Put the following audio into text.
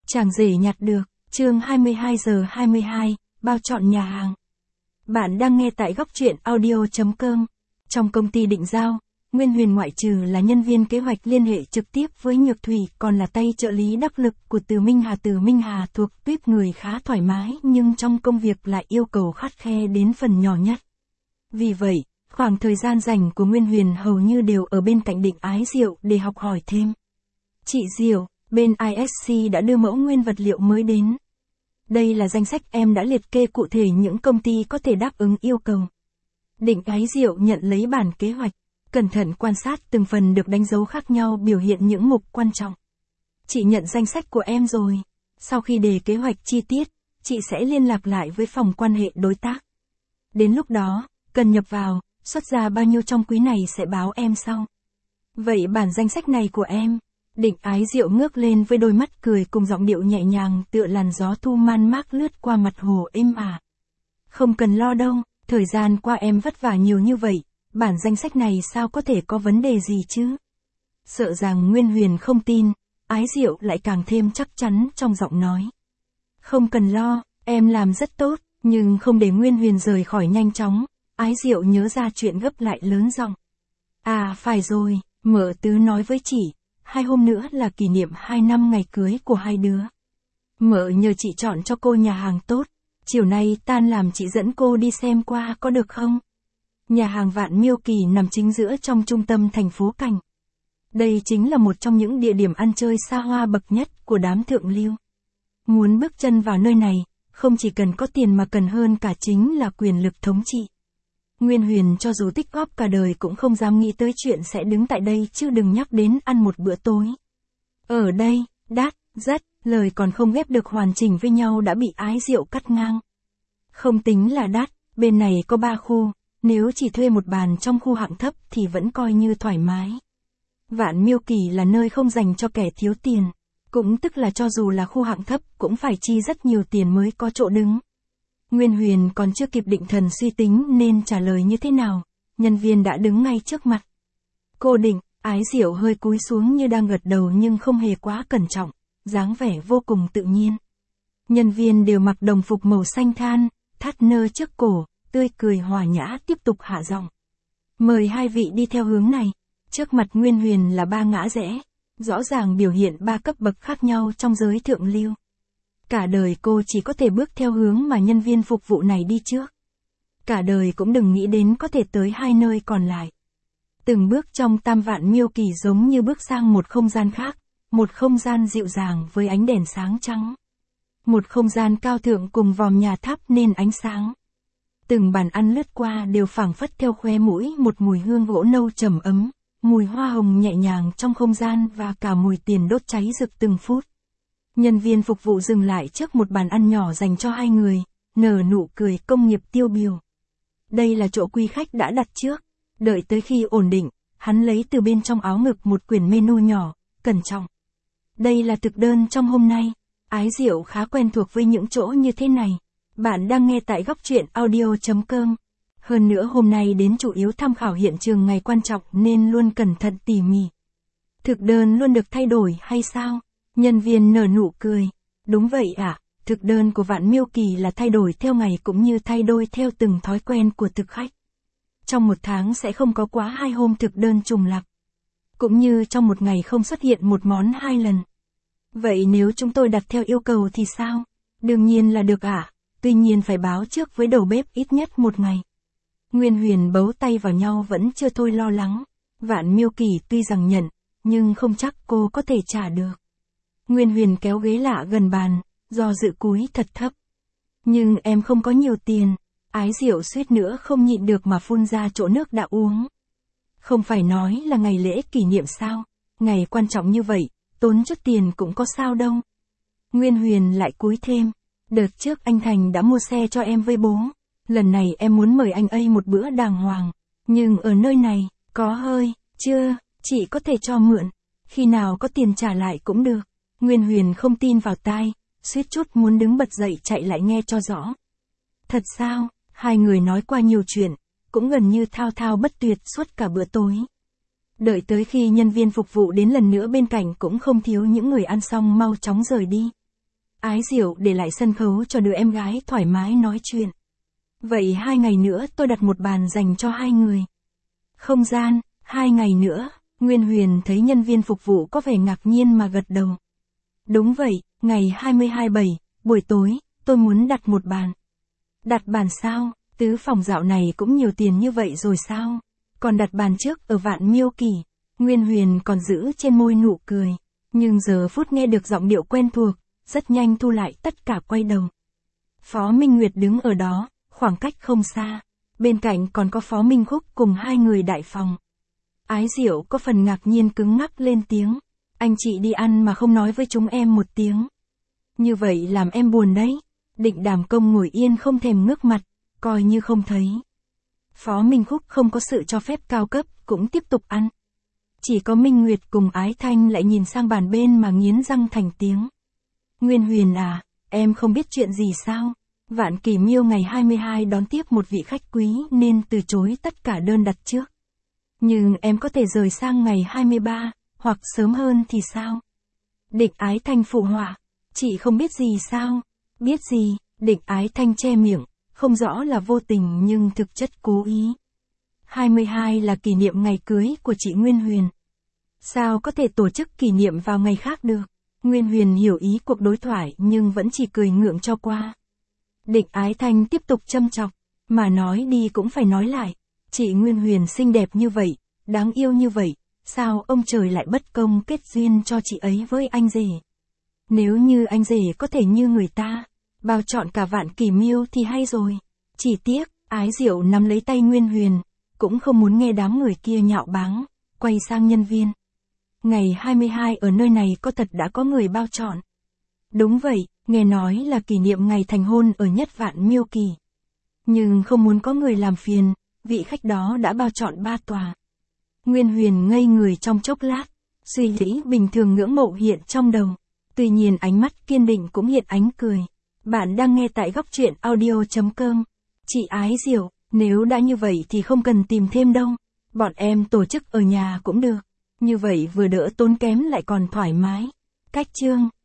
Chàng rể nhặt được, chương 22 giờ 22, bao chọn nhà hàng. Bạn đang nghe tại góc truyện audio.com. Trong công ty Định Giao, Nguyên Huyền ngoại trừ là nhân viên kế hoạch liên hệ trực tiếp với Nhược Thủy, còn là tay trợ lý đắc lực của Từ Minh Hà. Từ Minh Hà thuộc tuýp người khá thoải mái nhưng trong công việc lại yêu cầu khắt khe đến phần nhỏ nhất. Vì vậy, khoảng thời gian rảnh của Nguyên Huyền hầu như đều ở bên cạnh Định Ái Diệu để học hỏi thêm. Chị Diệu, bên ISC đã đưa mẫu nguyên vật liệu mới đến. Đây là danh sách em đã liệt kê cụ thể những công ty có thể đáp ứng yêu cầu. Định Ái Diệu nhận lấy bản kế hoạch, cẩn thận quan sát từng phần được đánh dấu khác nhau biểu hiện những mục quan trọng. Chị nhận danh sách của em rồi. Sau khi đề kế hoạch chi tiết, chị sẽ liên lạc lại với phòng quan hệ đối tác. Đến lúc đó, cần nhập vào, xuất ra bao nhiêu trong quý này sẽ báo em sau. Vậy bản danh sách này của em. Định Ái Diệu ngước lên với đôi mắt cười cùng giọng điệu nhẹ nhàng tựa làn gió thu man mác lướt qua mặt hồ êm ả. Không cần lo đâu, thời gian qua em vất vả nhiều như vậy, bản danh sách này sao có thể có vấn đề gì chứ? Sợ rằng Nguyên Huyền không tin, Ái Diệu lại càng thêm chắc chắn trong giọng nói. Không cần lo, em làm rất tốt, nhưng không để Nguyên Huyền rời khỏi nhanh chóng, Ái Diệu nhớ ra chuyện gấp lại lớn giọng. À phải rồi, mợ Tứ nói với chị. 2 hôm nữa là kỷ niệm 2 năm ngày cưới của hai đứa. Mợ nhờ chị chọn cho cô nhà hàng tốt, chiều nay tan làm chị dẫn cô đi xem qua có được không? Nhà hàng Vạn Miêu Kỳ nằm chính giữa trong trung tâm thành phố Cảnh. Đây chính là một trong những địa điểm ăn chơi xa hoa bậc nhất của đám thượng lưu. Muốn bước chân vào nơi này, không chỉ cần có tiền mà cần hơn cả chính là quyền lực thống trị. Nguyên Huyền cho dù tích góp cả đời cũng không dám nghĩ tới chuyện sẽ đứng tại đây chứ đừng nhắc đến ăn một bữa tối. Ở đây, đắt, rất, lời còn không ghép được hoàn chỉnh với nhau đã bị Ái Diệu cắt ngang. Không tính là đắt, bên này có 3 khu, nếu chỉ thuê một bàn trong khu hạng thấp thì vẫn coi như thoải mái. Vạn Miêu Kỳ là nơi không dành cho kẻ thiếu tiền, cũng tức là cho dù là khu hạng thấp cũng phải chi rất nhiều tiền mới có chỗ đứng. Nguyên Huyền còn chưa kịp định thần suy tính nên trả lời như thế nào, nhân viên đã đứng ngay trước mặt. Cô Định, Ái Diệu hơi cúi xuống như đang gật đầu nhưng không hề quá cẩn trọng, dáng vẻ vô cùng tự nhiên. Nhân viên đều mặc đồng phục màu xanh than, thắt nơ trước cổ, tươi cười hòa nhã tiếp tục hạ giọng. Mời hai vị đi theo hướng này, trước mặt Nguyên Huyền là 3 ngã rẽ, rõ ràng biểu hiện 3 cấp bậc khác nhau trong giới thượng lưu. Cả đời cô chỉ có thể bước theo hướng mà nhân viên phục vụ này đi trước. Cả đời cũng đừng nghĩ đến có thể tới 2 nơi còn lại. Từng bước trong Tam Vạn Miêu Kỳ giống như bước sang một không gian khác, một không gian dịu dàng với ánh đèn sáng trắng. Một không gian cao thượng cùng vòm nhà thắp nên ánh sáng. Từng bàn ăn lướt qua đều phảng phất theo khóe mũi một mùi hương gỗ nâu trầm ấm, mùi hoa hồng nhẹ nhàng trong không gian và cả mùi tiền đốt cháy rực từng phút. Nhân viên phục vụ dừng lại trước một bàn ăn nhỏ dành cho 2 người, nở nụ cười công nghiệp tiêu biểu. Đây là chỗ quý khách đã đặt trước. Đợi tới khi ổn định, hắn lấy từ bên trong áo ngực một quyển menu nhỏ, cẩn trọng. Đây là thực đơn trong hôm nay. Ái Diệu khá quen thuộc với những chỗ như thế này. Bạn đang nghe tại góc truyện audio.com. Hơn nữa hôm nay đến chủ yếu tham khảo hiện trường ngày quan trọng nên luôn cẩn thận tỉ mỉ. Thực đơn luôn được thay đổi hay sao? Nhân viên nở nụ cười. Đúng vậy ạ, thực đơn của Vạn Miêu Kỳ là thay đổi theo ngày cũng như thay đổi theo từng thói quen của thực khách. Trong một tháng sẽ không có quá 2 hôm thực đơn trùng lặp. Cũng như trong một ngày không xuất hiện một món 2 lần. Vậy nếu chúng tôi đặt theo yêu cầu thì sao? Đương nhiên là được ạ, tuy nhiên phải báo trước với đầu bếp ít nhất 1 ngày. Nguyên Huyền bấu tay vào nhau vẫn chưa thôi lo lắng. Vạn Miêu Kỳ tuy rằng nhận, nhưng không chắc cô có thể trả được. Nguyên Huyền kéo ghế lạ gần bàn, do dự cúi thật thấp. Nhưng em không có nhiều tiền. Ái Diệu suýt nữa không nhịn được mà phun ra chỗ nước đã uống. Không phải nói là ngày lễ kỷ niệm sao? Ngày quan trọng như vậy, tốn chút tiền cũng có sao đâu. Nguyên Huyền lại cúi thêm. Đợt trước anh Thành đã mua xe cho em với bố. Lần này em muốn mời anh ấy một bữa đàng hoàng. Nhưng ở nơi này, có hơi, chưa, chị có thể cho mượn. Khi nào có tiền trả lại cũng được. Nguyên Huyền không tin vào tai, suýt chút muốn đứng bật dậy chạy lại nghe cho rõ. Thật sao? 2 người nói qua nhiều chuyện, cũng gần như thao thao bất tuyệt suốt cả bữa tối. Đợi tới khi nhân viên phục vụ đến lần nữa bên cạnh cũng không thiếu những người ăn xong mau chóng rời đi. Ái Diệu để lại sân khấu cho đứa em gái thoải mái nói chuyện. Vậy 2 ngày nữa tôi đặt một bàn dành cho 2 người. Không gian, 2 ngày nữa, Nguyên Huyền thấy nhân viên phục vụ có vẻ ngạc nhiên mà gật đầu. Đúng vậy, ngày 22/7, buổi tối, tôi muốn đặt một bàn. Đặt bàn sao? Tứ phòng dạo này cũng nhiều tiền như vậy rồi sao? Còn đặt bàn trước ở Vạn Miêu Kỳ. Nguyên Huyền còn giữ trên môi nụ cười. Nhưng giờ phút nghe được giọng điệu quen thuộc, rất nhanh thu lại tất cả quay đầu. Phó Minh Nguyệt đứng ở đó, khoảng cách không xa. Bên cạnh còn có Phó Minh Khúc cùng 2 người đại phòng. Ái Diệu có phần ngạc nhiên cứng ngắc lên tiếng. Anh chị đi ăn mà không nói với chúng em một tiếng. Như vậy làm em buồn đấy. Định Đàm Công ngồi yên không thèm ngước mặt, coi như không thấy. Phó Minh Khúc không có sự cho phép cao cấp, cũng tiếp tục ăn. Chỉ có Minh Nguyệt cùng Ái Thanh lại nhìn sang bàn bên mà nghiến răng thành tiếng. Nguyên Huyền à, em không biết chuyện gì sao? Vạn Kỳ Miêu ngày 22 đón tiếp một vị khách quý nên từ chối tất cả đơn đặt trước. Nhưng em có thể rời sang ngày 23, hoặc sớm hơn thì sao? Địch Ái Thanh phụ họa. Chị không biết gì sao? Biết gì? Địch Ái Thanh che miệng, không rõ là vô tình nhưng thực chất cố ý. 22 là kỷ niệm ngày cưới của chị Nguyên Huyền. Sao có thể tổ chức kỷ niệm vào ngày khác được? Nguyên Huyền hiểu ý cuộc đối thoại nhưng vẫn chỉ cười ngượng cho qua. Địch Ái Thanh tiếp tục châm chọc, mà nói đi cũng phải nói lại. Chị Nguyên Huyền xinh đẹp như vậy, đáng yêu như vậy, sao ông trời lại bất công kết duyên cho chị ấy với anh rể? Nếu như anh rể có thể như người ta, bao chọn cả Vạn Kỳ Miêu thì hay rồi. Chỉ tiếc, Ái Diệu nắm lấy tay Nguyên Huyền, cũng không muốn nghe đám người kia nhạo báng, quay sang nhân viên. Ngày 22 ở nơi này có thật đã có người bao chọn. Đúng vậy, nghe nói là kỷ niệm ngày thành hôn ở Nhất Vạn Miêu Kỳ. Nhưng không muốn có người làm phiền, vị khách đó đã bao chọn 3 tòa. Nguyên Huyền ngây người trong chốc lát, suy nghĩ bình thường ngưỡng mộ hiện trong đầu. Tuy nhiên ánh mắt kiên định cũng hiện ánh cười. Bạn đang nghe tại góc truyện audio.com. Chị Ái Diệu, nếu đã như vậy thì không cần tìm thêm đâu. Bọn em tổ chức ở nhà cũng được. Như vậy vừa đỡ tốn kém lại còn thoải mái. Cách chương